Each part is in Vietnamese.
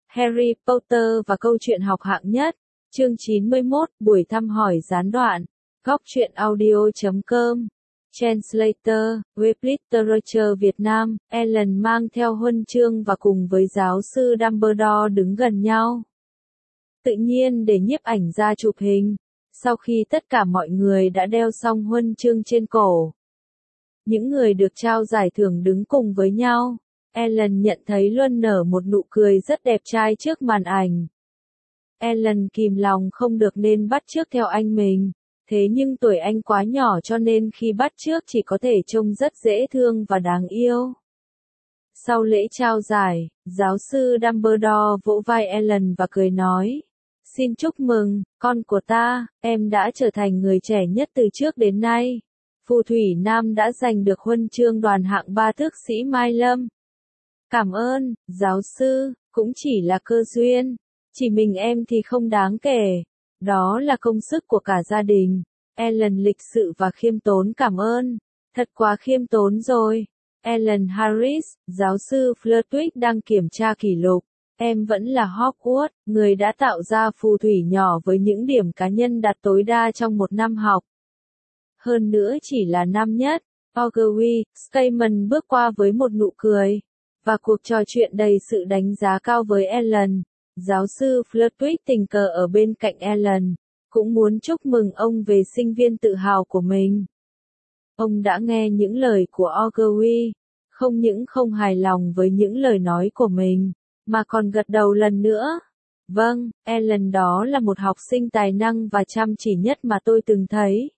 Harry Potter và câu chuyện học hạng nhất. Chương 91, buổi thăm hỏi gián đoạn. Góc truyện audio.com. Translator, Web Literature Việt Nam, Ellen mang theo huân chương và cùng với giáo sư Dumbledore đứng gần nhau. Tự nhiên để nhiếp ảnh ra chụp hình. Sau khi tất cả mọi người đã đeo xong huân chương trên cổ, những người được trao giải thưởng đứng cùng với nhau. Ellen nhận thấy Luân nở một nụ cười rất đẹp trai trước màn ảnh. Ellen kìm lòng không được nên bắt chước theo anh mình. Thế nhưng tuổi anh quá nhỏ cho nên khi bắt chước chỉ có thể trông rất dễ thương và đáng yêu. Sau lễ trao giải, giáo sư Dumbledore vỗ vai Ellen và cười nói: "Xin chúc mừng, con của ta, em đã trở thành người trẻ nhất từ trước đến nay. Phù thủy nam đã giành được huân chương đoàn hạng 3 tước sĩ Mai Lâm." "Cảm ơn, giáo sư, cũng chỉ là cơ duyên. Chỉ mình em thì không đáng kể. Đó là công sức của cả gia đình." Ellen lịch sự và khiêm tốn cảm ơn. "Thật quá khiêm tốn rồi." Ellen Harris, giáo sư Flitwick đang kiểm tra kỷ lục. "Em vẫn là Hogwarts, người đã tạo ra phù thủy nhỏ với những điểm cá nhân đạt tối đa trong một năm học. Hơn nữa chỉ là năm nhất." Ogilvy, Scammon bước qua với một nụ cười. Và cuộc trò chuyện đầy sự đánh giá cao với Ellen. Giáo sư Flitwick tình cờ ở bên cạnh Ellen, cũng muốn chúc mừng ông về sinh viên tự hào của mình. Ông đã nghe những lời của Ogilvy, không những không hài lòng với những lời nói của mình, mà còn gật đầu lần nữa. "Vâng, Ellen đó là một học sinh tài năng và chăm chỉ nhất mà tôi từng thấy."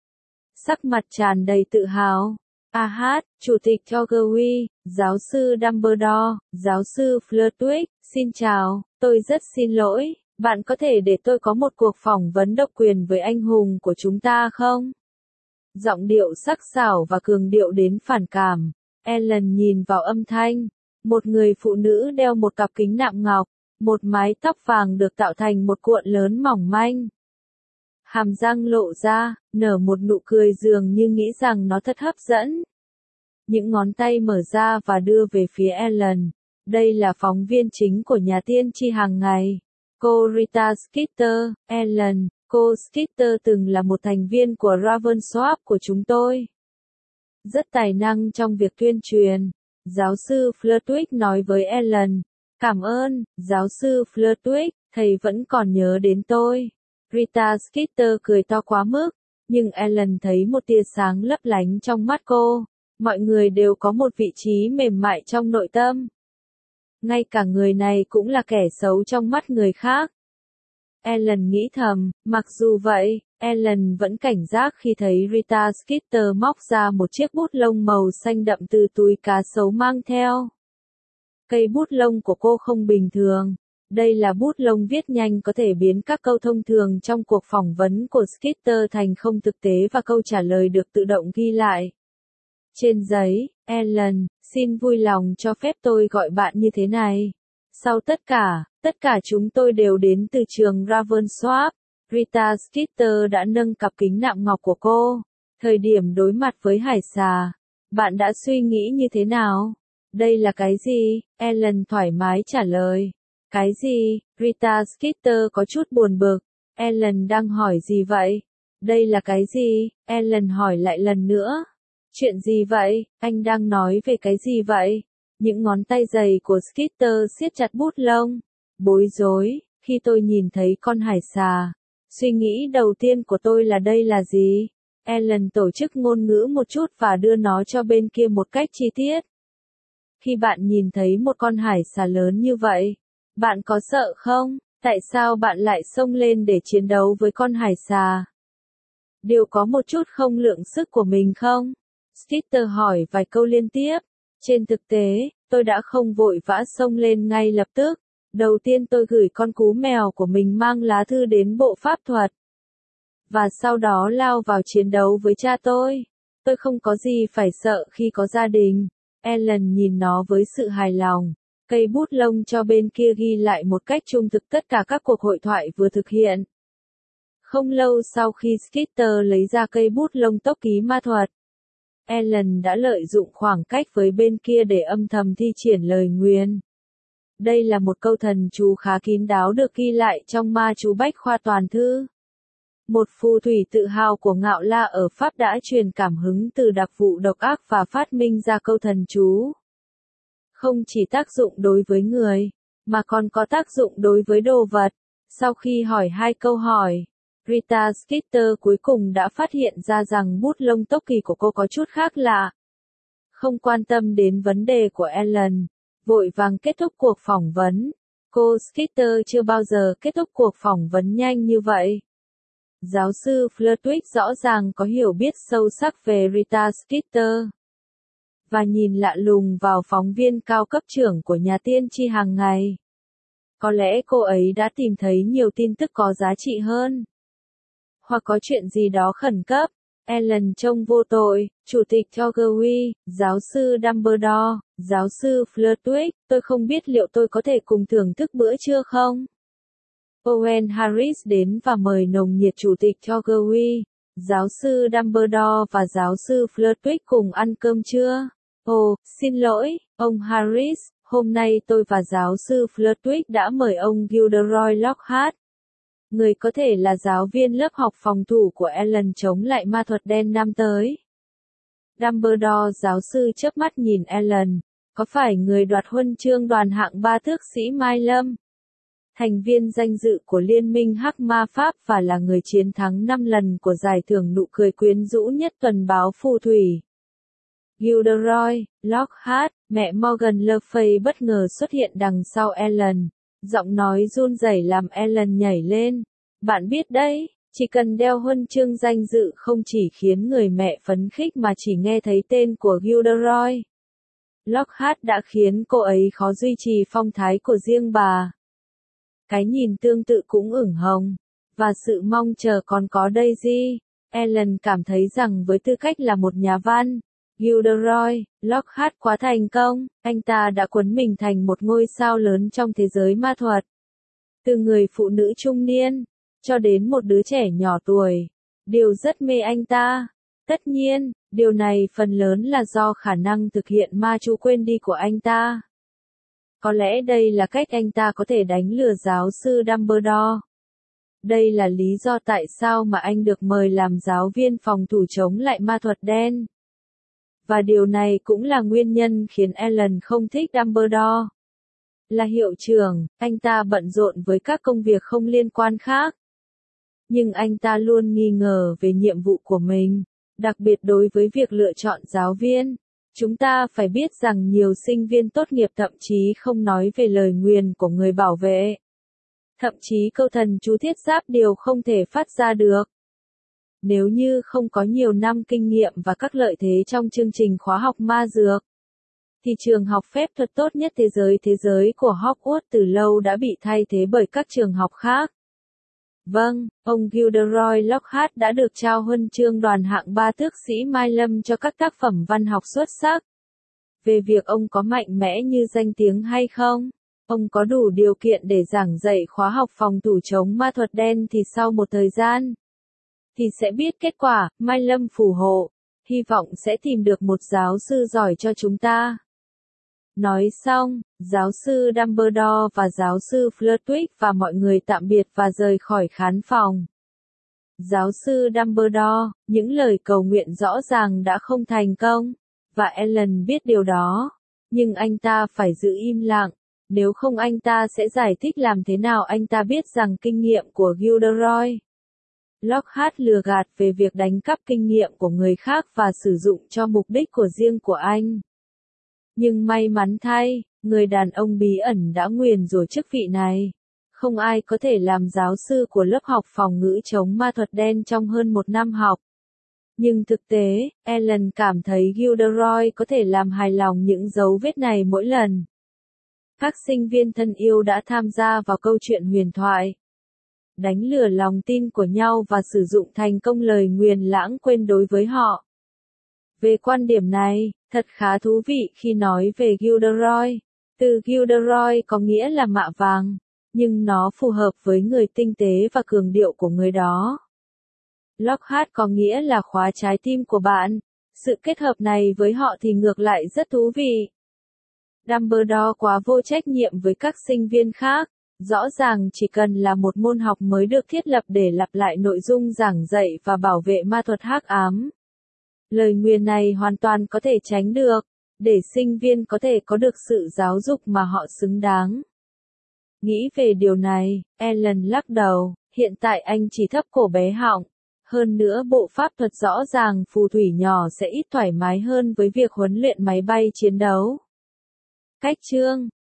Sắc mặt tràn đầy tự hào. Chủ tịch Ogilvy, giáo sư Dumbledore, giáo sư Flitwick, xin chào, tôi rất xin lỗi, bạn có thể để tôi có một cuộc phỏng vấn độc quyền với anh hùng của chúng ta không? Giọng điệu sắc sảo và cường điệu đến phản cảm. Ellen nhìn vào âm thanh. Một người phụ nữ đeo một cặp kính nạm ngọc, một mái tóc vàng được tạo thành một cuộn lớn mỏng manh. Hàm răng lộ ra, nở một nụ cười dường như nghĩ rằng nó thật hấp dẫn. Những ngón tay mở ra và đưa về phía Ellen. Đây là phóng viên chính của nhà tiên tri hàng ngày. Cô Rita Skeeter. Ellen, cô Skeeter từng là một thành viên của Ravensworth của chúng tôi. Rất tài năng trong việc tuyên truyền. Giáo sư Flitwick nói với Ellen. "Cảm ơn, giáo sư Flitwick, thầy vẫn còn nhớ đến tôi." Rita Skeeter cười to quá mức, nhưng Ellen thấy một tia sáng lấp lánh trong mắt cô. Mọi người đều có một vị trí mềm mại trong nội tâm. Ngay cả người này cũng là kẻ xấu trong mắt người khác. Ellen nghĩ thầm, mặc dù vậy, Ellen vẫn cảnh giác khi thấy Rita Skeeter móc ra một chiếc bút lông màu xanh đậm từ túi cá sấu mang theo. Cây bút lông của cô không bình thường. Đây là bút lông viết nhanh có thể biến các câu thông thường trong cuộc phỏng vấn của Skeeter thành không thực tế và câu trả lời được tự động ghi lại. Trên giấy, Ellen, xin vui lòng cho phép tôi gọi bạn như thế này. Sau tất cả chúng tôi đều đến từ trường Ravensworth. Rita Skeeter đã nâng cặp kính nạm ngọc của cô. Thời điểm đối mặt với hải xà, bạn đã suy nghĩ như thế nào? Đây là cái gì? Ellen thoải mái trả lời. Cái gì? Rita Skeeter có chút buồn bực. Ellen đang hỏi gì vậy? Đây là cái gì? Ellen hỏi lại lần nữa. Chuyện gì vậy? Anh đang nói về cái gì vậy? Những ngón tay dày của Skeeter siết chặt bút lông. Bối rối, khi tôi nhìn thấy con hải xà. Suy nghĩ đầu tiên của tôi là đây là gì? Ellen tổ chức ngôn ngữ một chút và đưa nó cho bên kia một cách chi tiết. Khi bạn nhìn thấy một con hải xà lớn như vậy, bạn có sợ không? Tại sao bạn lại xông lên để chiến đấu với con hải xà? Điều có một chút không lượng sức của mình không? Skeeter hỏi vài câu liên tiếp. Trên thực tế, tôi đã không vội vã xông lên ngay lập tức. Đầu tiên tôi gửi con cú mèo của mình mang lá thư đến bộ pháp thuật. Và sau đó lao vào chiến đấu với cha tôi. Tôi không có gì phải sợ khi có gia đình. Ellen nhìn nó với sự hài lòng. Cây bút lông cho bên kia ghi lại một cách trung thực tất cả các cuộc hội thoại vừa thực hiện. Không lâu sau khi Skeeter lấy ra cây bút lông tốc ký ma thuật, Ellen đã lợi dụng khoảng cách với bên kia để âm thầm thi triển lời nguyền. Đây là một câu thần chú khá kín đáo được ghi lại trong ma chú Bách Khoa Toàn Thư. Một phù thủy tự hào của Ngạo La ở Pháp đã truyền cảm hứng từ đặc vụ độc ác và phát minh ra câu thần chú. Không chỉ tác dụng đối với người, mà còn có tác dụng đối với đồ vật. Sau khi hỏi 2 câu hỏi, Rita Skeeter cuối cùng đã phát hiện ra rằng bút lông tốc kỳ của cô có chút khác lạ. Không quan tâm đến vấn đề của Ellen, vội vàng kết thúc cuộc phỏng vấn. Cô Skeeter chưa bao giờ kết thúc cuộc phỏng vấn nhanh như vậy. Giáo sư Flitwick rõ ràng có hiểu biết sâu sắc về Rita Skeeter. Và nhìn lạ lùng vào phóng viên cao cấp trưởng của nhà tiên tri hàng ngày. Có lẽ cô ấy đã tìm thấy nhiều tin tức có giá trị hơn. Hoặc có chuyện gì đó khẩn cấp. Ellen trông vô tội, Chủ tịch Torgery, giáo sư Dumbledore, giáo sư Flitwick, tôi không biết liệu tôi có thể cùng thưởng thức bữa trưa không? Owen Harris đến và mời nồng nhiệt Chủ tịch Torgery, giáo sư Dumbledore và giáo sư Flitwick cùng ăn cơm trưa. Ồ, xin lỗi, ông Harris, hôm nay tôi và giáo sư Flitwick đã mời ông Gilderoy Lockhart. Người có thể là giáo viên lớp học phòng thủ của Ellen chống lại ma thuật đen năm tới. Dumbledore giáo sư chớp mắt nhìn Ellen, có phải người đoạt huân chương đoàn hạng 3 tước sĩ Mai Lâm? Thành viên danh dự của Liên minh Hắc Ma Pháp và là người chiến thắng 5 lần của giải thưởng nụ cười quyến rũ nhất tuần báo phù thủy. Gilderoy Lockhart, mẹ Morgan Le Fay bất ngờ xuất hiện đằng sau Ellen. Giọng nói run rẩy làm Ellen nhảy lên. Bạn biết đấy, chỉ cần đeo huân chương danh dự không chỉ khiến người mẹ phấn khích mà chỉ nghe thấy tên của Gilderoy Lockhart đã khiến cô ấy khó duy trì phong thái của riêng bà. Cái nhìn tương tự cũng ửng hồng. Và sự mong chờ còn có Daisy. Ellen cảm thấy rằng với tư cách là một nhà văn, Gilderoy Lockhart quá thành công, anh ta đã quấn mình thành một ngôi sao lớn trong thế giới ma thuật. Từ người phụ nữ trung niên, cho đến một đứa trẻ nhỏ tuổi, đều rất mê anh ta. Tất nhiên, điều này phần lớn là do khả năng thực hiện ma chú quên đi của anh ta. Có lẽ đây là cách anh ta có thể đánh lừa giáo sư Dumbledore. Đây là lý do tại sao mà anh được mời làm giáo viên phòng thủ chống lại ma thuật đen. Và điều này cũng là nguyên nhân khiến Ellen không thích Dumbledore. Là hiệu trưởng, anh ta bận rộn với các công việc không liên quan khác. Nhưng anh ta luôn nghi ngờ về nhiệm vụ của mình, đặc biệt đối với việc lựa chọn giáo viên. Chúng ta phải biết rằng nhiều sinh viên tốt nghiệp thậm chí không nói về lời nguyền của người bảo vệ. Thậm chí câu thần chú thiết giáp đều không thể phát ra được. Nếu như không có nhiều năm kinh nghiệm và các lợi thế trong chương trình khóa học ma dược, thì trường học phép thuật tốt nhất thế giới của Hogwarts từ lâu đã bị thay thế bởi các trường học khác. Vâng, ông Gilderoy Lockhart đã được trao huân chương đoàn hạng 3 tước sĩ Mai Lâm cho các tác phẩm văn học xuất sắc. Về việc ông có mạnh mẽ như danh tiếng hay không, ông có đủ điều kiện để giảng dạy khóa học phòng thủ chống ma thuật đen thì sau một thời gian, thì sẽ biết kết quả. Mai Lâm phù hộ, hy vọng sẽ tìm được một giáo sư giỏi cho chúng ta. Nói xong, giáo sư Dumbledore và giáo sư Flitwick và mọi người tạm biệt và rời khỏi khán phòng. Giáo sư Dumbledore, những lời cầu nguyện rõ ràng đã không thành công, và Ellen biết điều đó. Nhưng anh ta phải giữ im lặng, nếu không anh ta sẽ giải thích làm thế nào anh ta biết rằng kinh nghiệm của Gilderoy Lockhart lừa gạt về việc đánh cắp kinh nghiệm của người khác và sử dụng cho mục đích của riêng của anh. Nhưng may mắn thay, người đàn ông bí ẩn đã nguyền rủa chức vị này. Không ai có thể làm giáo sư của lớp học phòng ngữ chống ma thuật đen trong hơn một năm học. Nhưng thực tế, Ellen cảm thấy Gilderoy có thể làm hài lòng những dấu vết này mỗi lần. Các sinh viên thân yêu đã tham gia vào câu chuyện huyền thoại, đánh lừa lòng tin của nhau và sử dụng thành công lời nguyền lãng quên đối với họ. Về quan điểm này, thật khá thú vị khi nói về Gilderoy. Từ Gilderoy có nghĩa là mạ vàng, nhưng nó phù hợp với người tinh tế và cường điệu của người đó. Lockhart có nghĩa là khóa trái tim của bạn. Sự kết hợp này với họ thì ngược lại rất thú vị. Dumbledore quá vô trách nhiệm với các sinh viên khác. Rõ ràng chỉ cần là một môn học mới được thiết lập để lặp lại nội dung giảng dạy và bảo vệ ma thuật hắc ám. Lời nguyền này hoàn toàn có thể tránh được, để sinh viên có thể có được sự giáo dục mà họ xứng đáng. Nghĩ về điều này, Ellen lắc đầu, hiện tại anh chỉ thấp cổ bé họng. Hơn nữa bộ pháp thuật rõ ràng phù thủy nhỏ sẽ ít thoải mái hơn với việc huấn luyện máy bay chiến đấu. Cách chương